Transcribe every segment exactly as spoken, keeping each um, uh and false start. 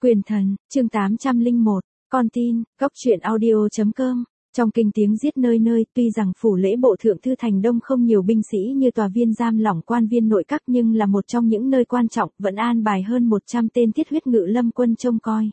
Quyền thần, chương tám trăm lẻ một, con tin, góc truyện audio.com. Trong kinh tiếng giết nơi nơi, tuy rằng phủ lễ bộ thượng thư thành đông không nhiều binh sĩ như tòa viên giam lỏng quan viên nội các nhưng là một trong những nơi quan trọng, vẫn an bài hơn một trăm tên thiết huyết ngự lâm quân trông coi.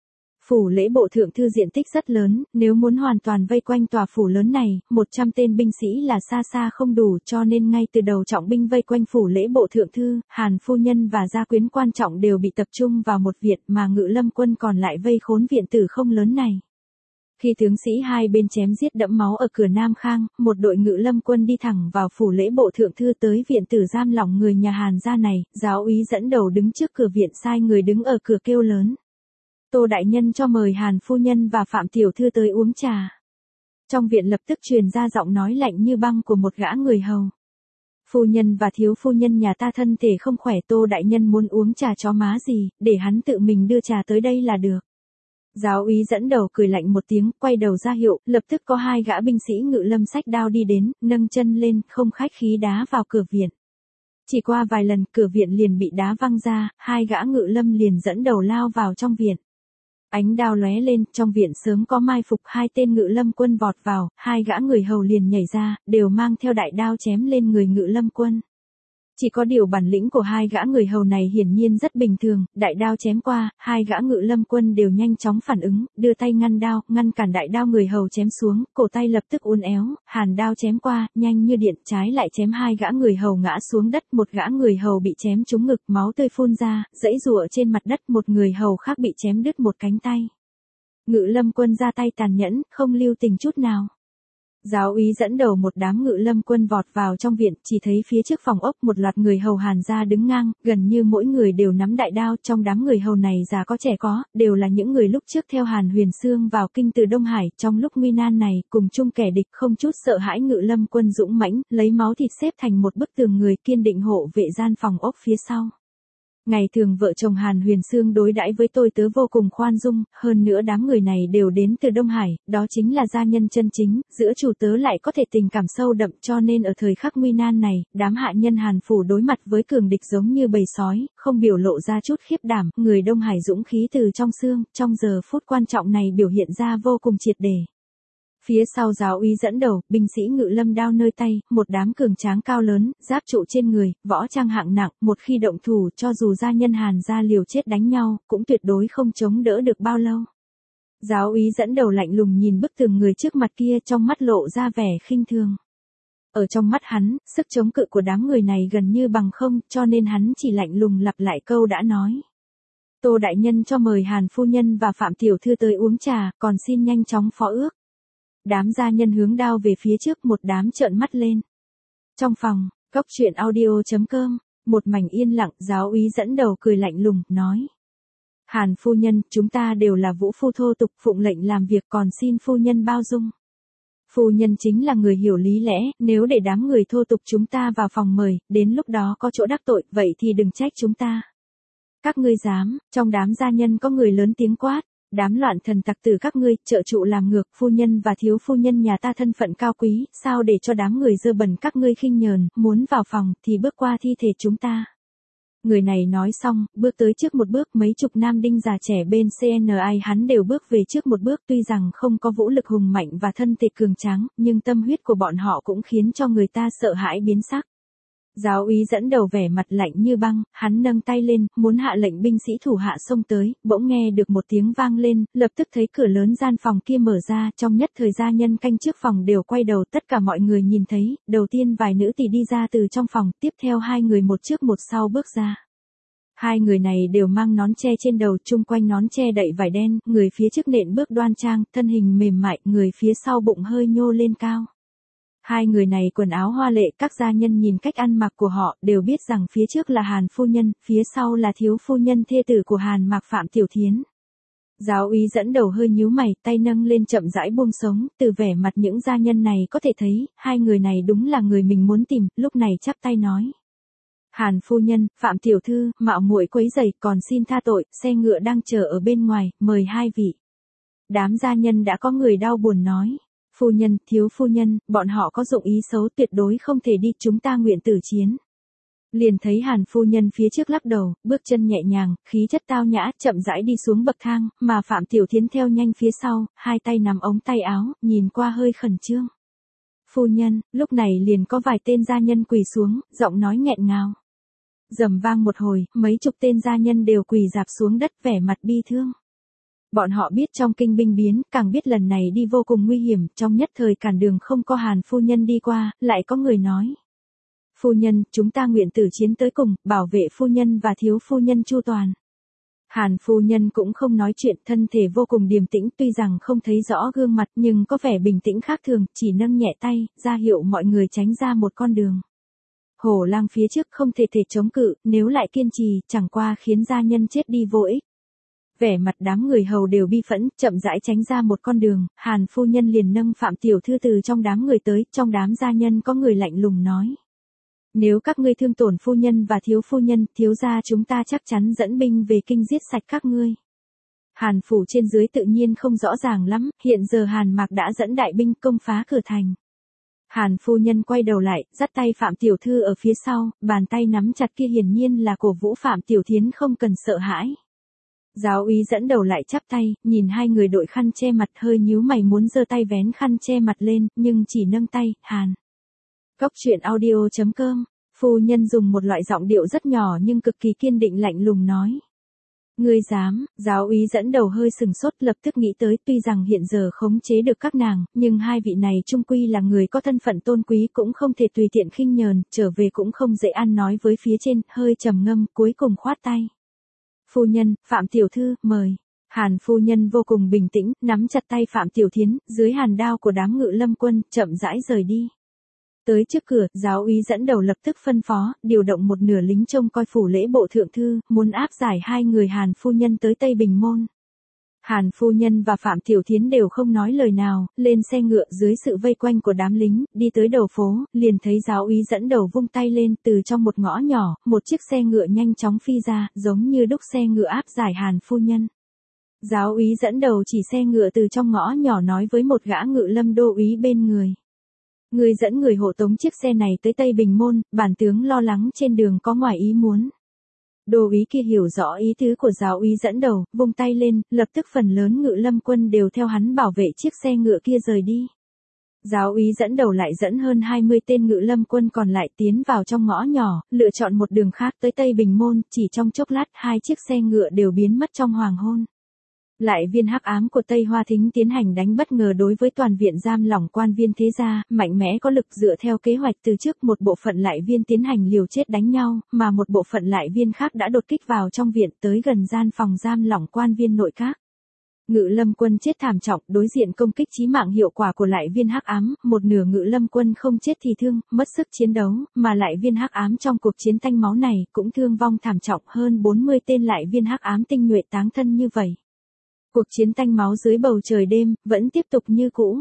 Phủ lễ bộ thượng thư diện tích rất lớn, nếu muốn hoàn toàn vây quanh tòa phủ lớn này, một trăm tên binh sĩ là xa xa không đủ, cho nên ngay từ đầu trọng binh vây quanh phủ lễ bộ thượng thư, Hàn phu nhân và gia quyến quan trọng đều bị tập trung vào một viện mà ngự lâm quân còn lại vây khốn viện tử không lớn này. Khi tướng sĩ hai bên chém giết đẫm máu ở cửa Nam Khang, một đội ngự lâm quân đi thẳng vào phủ lễ bộ thượng thư tới viện tử giam lỏng người nhà Hàn gia này, giáo úy dẫn đầu đứng trước cửa viện sai người đứng ở cửa kêu lớn. Tô đại nhân cho mời Hàn phu nhân và Phạm tiểu thư tới uống trà. Trong viện lập tức truyền ra giọng nói lạnh như băng của một gã người hầu. Phu nhân và thiếu phu nhân nhà ta thân thể không khỏe, Tô đại nhân muốn uống trà chó má gì, để hắn tự mình đưa trà tới đây là được. Giáo úy dẫn đầu cười lạnh một tiếng, quay đầu ra hiệu, lập tức có hai gã binh sĩ ngự lâm xách đao đi đến, nâng chân lên, không khách khí đá vào cửa viện. Chỉ qua vài lần, cửa viện liền bị đá văng ra, hai gã ngự lâm liền dẫn đầu lao vào trong viện. Ánh đao lóe lên, trong viện sớm có mai phục, hai tên ngự lâm quân vọt vào, hai gã người hầu liền nhảy ra, đều mang theo đại đao chém lên người ngự lâm quân. Chỉ có điều bản lĩnh của hai gã người hầu này hiển nhiên rất bình thường, đại đao chém qua, hai gã ngự lâm quân đều nhanh chóng phản ứng, đưa tay ngăn đao, ngăn cản đại đao người hầu chém xuống, cổ tay lập tức uốn éo, hàn đao chém qua, nhanh như điện, trái lại chém hai gã người hầu ngã xuống đất, một gã người hầu bị chém trúng ngực, máu tươi phun ra, giãy giụa trên mặt đất, một người hầu khác bị chém đứt một cánh tay. Ngự lâm quân ra tay tàn nhẫn, không lưu tình chút nào. Giáo úy dẫn đầu một đám ngự lâm quân vọt vào trong viện, chỉ thấy phía trước phòng ốc một loạt người hầu Hàn gia đứng ngang, gần như mỗi người đều nắm đại đao, trong đám người hầu này già có trẻ có, đều là những người lúc trước theo Hàn Huyền Xương vào kinh từ Đông Hải, trong lúc nguy nan này, cùng chung kẻ địch không chút sợ hãi ngự lâm quân dũng mãnh, lấy máu thịt xếp thành một bức tường người kiên định hộ vệ gian phòng ốc phía sau. Ngày thường vợ chồng Hàn Huyền Xương đối đãi với tôi tớ vô cùng khoan dung, hơn nữa đám người này đều đến từ Đông Hải, đó chính là gia nhân chân chính, giữa chủ tớ lại có thể tình cảm sâu đậm, cho nên ở thời khắc nguy nan này, đám hạ nhân Hàn phủ đối mặt với cường địch giống như bầy sói, không biểu lộ ra chút khiếp đảm, người Đông Hải dũng khí từ trong xương, trong giờ phút quan trọng này biểu hiện ra vô cùng triệt để. Phía sau giáo úy dẫn đầu, binh sĩ ngự lâm đao nơi tay, một đám cường tráng cao lớn, giáp trụ trên người, võ trang hạng nặng, một khi động thủ cho dù gia nhân Hàn gia liều chết đánh nhau, cũng tuyệt đối không chống đỡ được bao lâu. Giáo úy dẫn đầu lạnh lùng nhìn bức tường người trước mặt kia, trong mắt lộ ra vẻ khinh thường. Ở trong mắt hắn, sức chống cự của đám người này gần như bằng không, cho nên hắn chỉ lạnh lùng lặp lại câu đã nói. Tô đại nhân cho mời Hàn phu nhân và Phạm tiểu thư tới uống trà, còn xin nhanh chóng phó ước. Đám gia nhân hướng đao về phía trước, một đám trợn mắt lên. Trong phòng, góc truyện audio.com, một mảnh yên lặng, giáo úy dẫn đầu cười lạnh lùng, nói. Hàn phu nhân, chúng ta đều là vũ phu thô tục, phụng lệnh làm việc, còn xin phu nhân bao dung. Phu nhân chính là người hiểu lý lẽ, nếu để đám người thô tục chúng ta vào phòng mời, đến lúc đó có chỗ đắc tội, vậy thì đừng trách chúng ta. Các ngươi dám, trong đám gia nhân có người lớn tiếng quát. Đám loạn thần tặc tử các ngươi, trợ trụ làm ngược, phu nhân và thiếu phu nhân nhà ta thân phận cao quý, sao để cho đám người dơ bẩn các ngươi khinh nhờn, muốn vào phòng thì bước qua thi thể chúng ta. Người này nói xong, bước tới trước một bước, mấy chục nam đinh già trẻ bên xê en i hắn đều bước về trước một bước, tuy rằng không có vũ lực hùng mạnh và thân thể cường tráng, nhưng tâm huyết của bọn họ cũng khiến cho người ta sợ hãi biến sắc. Giáo úy dẫn đầu vẻ mặt lạnh như băng, hắn nâng tay lên, muốn hạ lệnh binh sĩ thủ hạ xông tới, bỗng nghe được một tiếng vang lên, lập tức thấy cửa lớn gian phòng kia mở ra, trong nhất thời gia nhân canh trước phòng đều quay đầu, tất cả mọi người nhìn thấy, đầu tiên vài nữ tỳ đi ra từ trong phòng, tiếp theo hai người một trước một sau bước ra. Hai người này đều mang nón che trên đầu, chung quanh nón che đậy vải đen, người phía trước nện bước đoan trang, thân hình mềm mại, người phía sau bụng hơi nhô lên cao. Hai người này quần áo hoa lệ, các gia nhân nhìn cách ăn mặc của họ, đều biết rằng phía trước là Hàn phu nhân, phía sau là thiếu phu nhân thê tử của Hàn Mạc Phạm Tiểu Thiến. Giáo úy dẫn đầu hơi nhíu mày, tay nâng lên chậm rãi buông sống, từ vẻ mặt những gia nhân này có thể thấy, hai người này đúng là người mình muốn tìm, lúc này chắp tay nói. Hàn phu nhân, Phạm tiểu thư, mạo muội quấy rầy, còn xin tha tội, xe ngựa đang chờ ở bên ngoài, mời hai vị. Đám gia nhân đã có người đau buồn nói. Phu nhân, thiếu phu nhân, bọn họ có dụng ý xấu, tuyệt đối không thể đi, chúng ta nguyện tử chiến. Liền thấy Hàn phu nhân phía trước lắc đầu, bước chân nhẹ nhàng, khí chất tao nhã, chậm rãi đi xuống bậc thang, mà Phạm Tiểu Thiến theo nhanh phía sau, hai tay nắm ống tay áo, nhìn qua hơi khẩn trương. Phu nhân, lúc này liền có vài tên gia nhân quỳ xuống, giọng nói nghẹn ngào. Rầm vang một hồi, mấy chục tên gia nhân đều quỳ rạp xuống đất vẻ mặt bi thương. Bọn họ biết trong kinh binh biến, càng biết lần này đi vô cùng nguy hiểm, trong nhất thời cản đường không có Hàn phu nhân đi qua, lại có người nói. Phu nhân, chúng ta nguyện tử chiến tới cùng, bảo vệ phu nhân và thiếu phu nhân chu toàn. Hàn phu nhân cũng không nói chuyện, thân thể vô cùng điềm tĩnh, tuy rằng không thấy rõ gương mặt nhưng có vẻ bình tĩnh khác thường, chỉ nâng nhẹ tay, ra hiệu mọi người tránh ra một con đường. Hổ lang phía trước không thể thể chống cự, nếu lại kiên trì, chẳng qua khiến gia nhân chết đi vô ích. Vẻ mặt đám người hầu đều bi phẫn, chậm rãi tránh ra một con đường, Hàn phu nhân liền nâng Phạm tiểu thư từ trong đám người tới, trong đám gia nhân có người lạnh lùng nói. Nếu các ngươi thương tổn phu nhân và thiếu phu nhân, thiếu gia chúng ta chắc chắn dẫn binh về kinh giết sạch các ngươi. Hàn phủ trên dưới tự nhiên không rõ ràng lắm, hiện giờ Hàn Mạc đã dẫn đại binh công phá cửa thành. Hàn phu nhân quay đầu lại, dắt tay Phạm tiểu thư ở phía sau, bàn tay nắm chặt kia hiển nhiên là cổ vũ Phạm Tiểu Thiến không cần sợ hãi. Giáo úy dẫn đầu lại chắp tay, nhìn hai người đội khăn che mặt hơi nhíu mày muốn giơ tay vén khăn che mặt lên, nhưng chỉ nâng tay, Hàn. Cốc truyện audio chấm com, phu nhân dùng một loại giọng điệu rất nhỏ nhưng cực kỳ kiên định lạnh lùng nói. Ngươi dám, giáo úy dẫn đầu hơi sừng sốt lập tức nghĩ tới tuy rằng hiện giờ khống chế được các nàng, nhưng hai vị này chung quy là người có thân phận tôn quý cũng không thể tùy tiện khinh nhờn, trở về cũng không dễ ăn nói với phía trên, hơi trầm ngâm, cuối cùng khoát tay. Phu nhân, Phạm tiểu thư, mời. Hàn phu nhân vô cùng bình tĩnh, nắm chặt tay Phạm Tiểu Thiến, dưới hàn đao của đám ngự lâm quân, chậm rãi rời đi. Tới trước cửa, giáo úy dẫn đầu lập tức phân phó, điều động một nửa lính trông coi phủ lễ bộ thượng thư, muốn áp giải hai người Hàn phu nhân tới Tây Bình Môn. Hàn phu nhân và Phạm Tiểu Thiến đều không nói lời nào, lên xe ngựa dưới sự vây quanh của đám lính, đi tới đầu phố, liền thấy giáo úy dẫn đầu vung tay lên, từ trong một ngõ nhỏ, một chiếc xe ngựa nhanh chóng phi ra, giống như đúc xe ngựa áp giải Hàn phu nhân. Giáo úy dẫn đầu chỉ xe ngựa từ trong ngõ nhỏ nói với một gã ngự lâm đô úy bên người. Người dẫn người hộ tống chiếc xe này tới Tây Bình Môn, bản tướng lo lắng trên đường có ngoài ý muốn. Đô úy kia hiểu rõ ý tứ của giáo úy dẫn đầu, vung tay lên, lập tức phần lớn ngự lâm quân đều theo hắn bảo vệ chiếc xe ngựa kia rời đi. Giáo úy dẫn đầu lại dẫn hơn hai mươi tên ngự lâm quân còn lại tiến vào trong ngõ nhỏ, lựa chọn một đường khác tới Tây Bình Môn, chỉ trong chốc lát hai chiếc xe ngựa đều biến mất trong hoàng hôn. Lại viên hắc ám của Tây Hoa Thính tiến hành đánh bất ngờ đối với toàn viện giam lỏng quan viên thế gia, mạnh mẽ có lực dựa theo kế hoạch từ trước một bộ phận lại viên tiến hành liều chết đánh nhau, mà một bộ phận lại viên khác đã đột kích vào trong viện tới gần gian phòng giam lỏng quan viên nội các. Ngự lâm quân chết thảm trọng, đối diện công kích chí mạng hiệu quả của lại viên hắc ám, một nửa ngự lâm quân không chết thì thương, mất sức chiến đấu, mà lại viên hắc ám trong cuộc chiến tanh máu này cũng thương vong thảm trọng hơn bốn mươi tên lại viên hắc ám tinh nhuệ táng thân như vậy. Cuộc chiến tanh máu dưới bầu trời đêm, vẫn tiếp tục như cũ.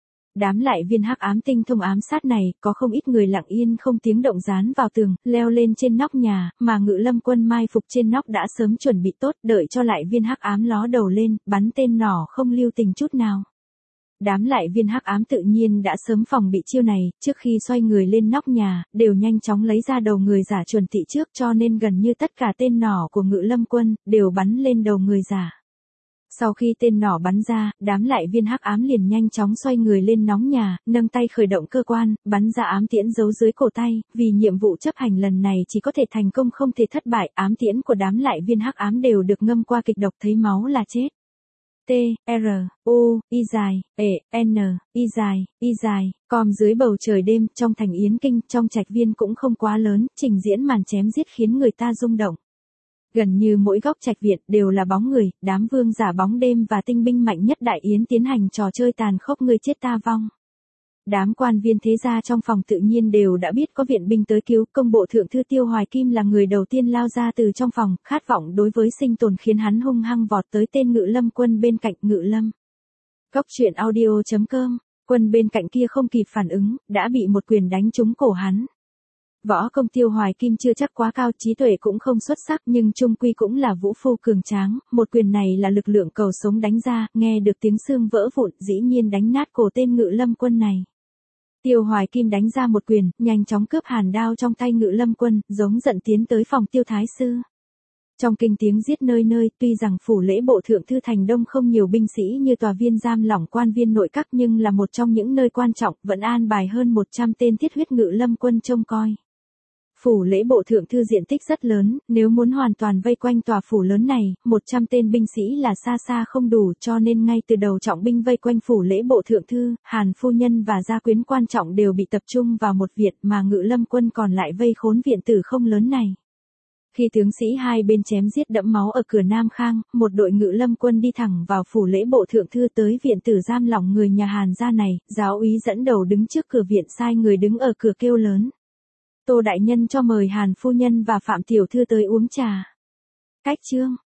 Đám lại viên hắc ám tinh thông ám sát này, có không ít người lặng yên không tiếng động dán vào tường, leo lên trên nóc nhà, mà ngự lâm quân mai phục trên nóc đã sớm chuẩn bị tốt, đợi cho lại viên hắc ám ló đầu lên, bắn tên nỏ không lưu tình chút nào. Đám lại viên hắc ám tự nhiên đã sớm phòng bị chiêu này, trước khi xoay người lên nóc nhà, đều nhanh chóng lấy ra đầu người giả chuẩn thị trước cho nên gần như tất cả tên nỏ của ngự lâm quân, đều bắn lên đầu người giả. Sau khi tên nỏ bắn ra, đám lại viên hắc ám liền nhanh chóng xoay người lên nóng nhà, nâng tay khởi động cơ quan, bắn ra ám tiễn giấu dưới cổ tay, vì nhiệm vụ chấp hành lần này chỉ có thể thành công không thể thất bại, ám tiễn của đám lại viên hắc ám đều được ngâm qua kịch độc thấy máu là chết. T, R, U, Y dài, E, N, Y dài, Y dài, com dưới bầu trời đêm, trong thành Yến Kinh, trong trạch viên cũng không quá lớn, trình diễn màn chém giết khiến người ta rung động. Gần như mỗi góc trạch viện đều là bóng người, đám vương giả bóng đêm và tinh binh mạnh nhất Đại Yến tiến hành trò chơi tàn khốc người chết ta vong. Đám quan viên thế gia trong phòng tự nhiên đều đã biết có viện binh tới cứu, công bộ thượng thư Tiêu Hoài Kim là người đầu tiên lao ra từ trong phòng, khát vọng đối với sinh tồn khiến hắn hung hăng vọt tới tên ngự lâm quân bên cạnh ngự lâm. Cốc truyện audio chấm com, quân bên cạnh kia không kịp phản ứng, đã bị một quyền đánh trúng cổ hắn. Võ công Tiêu Hoài Kim chưa chắc quá cao, trí tuệ cũng không xuất sắc nhưng trung quy cũng là vũ phu cường tráng, một quyền này là lực lượng cầu sống đánh ra, nghe được tiếng xương vỡ vụn dĩ nhiên đánh nát cổ tên ngự lâm quân này. Tiêu Hoài Kim đánh ra một quyền, nhanh chóng cướp hàn đao trong tay Ngự Lâm Quân, giống giận tiến tới phòng Tiêu Thái Sư. Trong kinh tiếng giết nơi nơi, tuy rằng phủ lễ bộ thượng thư thành đông không nhiều binh sĩ như tòa viên giam lỏng quan viên nội các nhưng là một trong những nơi quan trọng, vẫn an bài hơn một trăm tên thiết huyết Ngự Lâm Quân trông coi. Phủ lễ bộ thượng thư diện tích rất lớn, nếu muốn hoàn toàn vây quanh tòa phủ lớn này, một trăm tên binh sĩ là xa xa không đủ, cho nên ngay từ đầu trọng binh vây quanh phủ lễ bộ thượng thư, Hàn phu nhân và gia quyến quan trọng đều bị tập trung vào một viện mà Ngự Lâm Quân còn lại vây khốn viện tử không lớn này. Khi tướng sĩ hai bên chém giết đẫm máu ở cửa Nam Khang, một đội Ngự Lâm Quân đi thẳng vào phủ lễ bộ thượng thư tới viện tử giam lỏng người nhà Hàn gia này, giáo úy dẫn đầu đứng trước cửa viện sai người đứng ở cửa kêu lớn. Tô đại nhân cho mời Hàn phu nhân và Phạm tiểu thư tới uống trà. Cách chương